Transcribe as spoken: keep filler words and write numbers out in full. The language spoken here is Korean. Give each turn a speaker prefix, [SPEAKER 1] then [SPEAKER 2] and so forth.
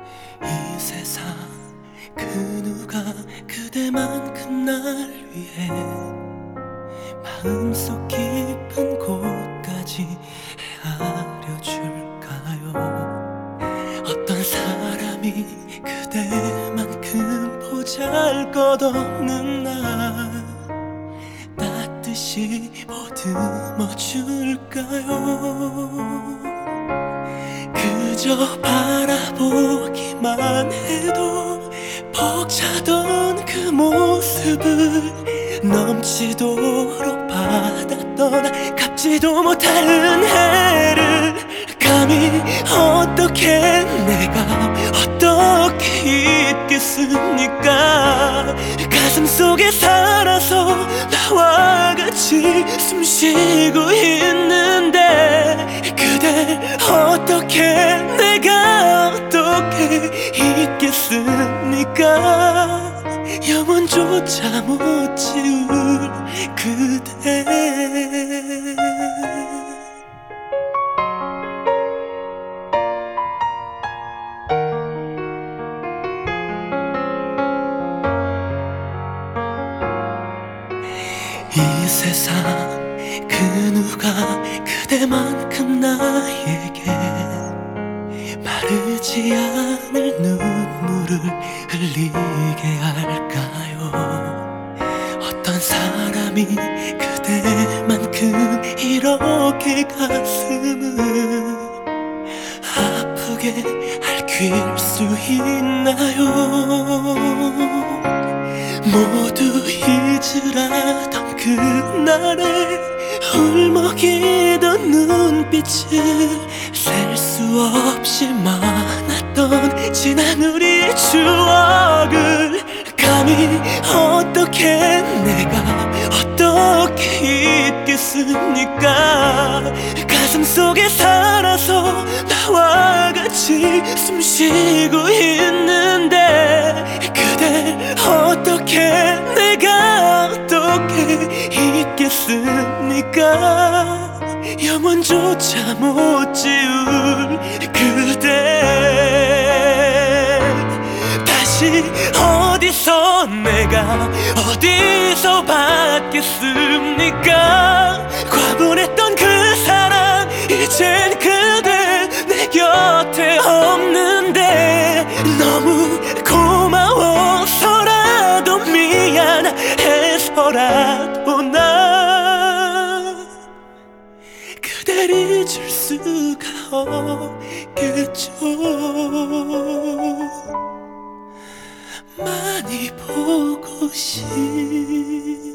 [SPEAKER 1] 이 세상 그 누가 그대만큼 날 위해 마음속 깊은 곳까지 헤아려 줄까요? 어떤 사람이 그대만큼 보잘것없는 날 따뜻이 보듬어 줄까요? 그저 바라보기만 해도 벅차던 그 모습을 넘치도록 받았던 갚지도 못할 은혜를 감히 어떻게 내가 어떻게 잊겠습니까? 가슴속에 살아서 나와 같이 숨쉬고 있는데 그댈 어떻게 내가 어떻게 잊겠습니까? 영혼조차 못 지울 그대. 이 세상 그 누가 그대만큼 나에게 마르지 않을 눈물을 흘리게 할까요? 어떤 사람이 그대만큼 이렇게 가슴을 아프게 핥힐 수 있나요? 모두 잊으라던 그날의 울먹이던 눈빛을 셀 수 없이 많았던 지난 우리의 추억을 감히 어떻게 내가 어떻게 잊겠습니까? 가슴속에 살아서 나와 같이 숨쉬고 있는데 그댈 어떻게 내가 어떻게 잊겠습니까? 영혼조차 못 지울 그대. 다시 어디서 내가 어디서 받겠습니까? 과분했던 그 사랑 이젠 그대 내 곁에 없는데 너무 고마워서라도 미안해서라도 난 그댈 잊을 수가 없겠죠. 많이 보고 싶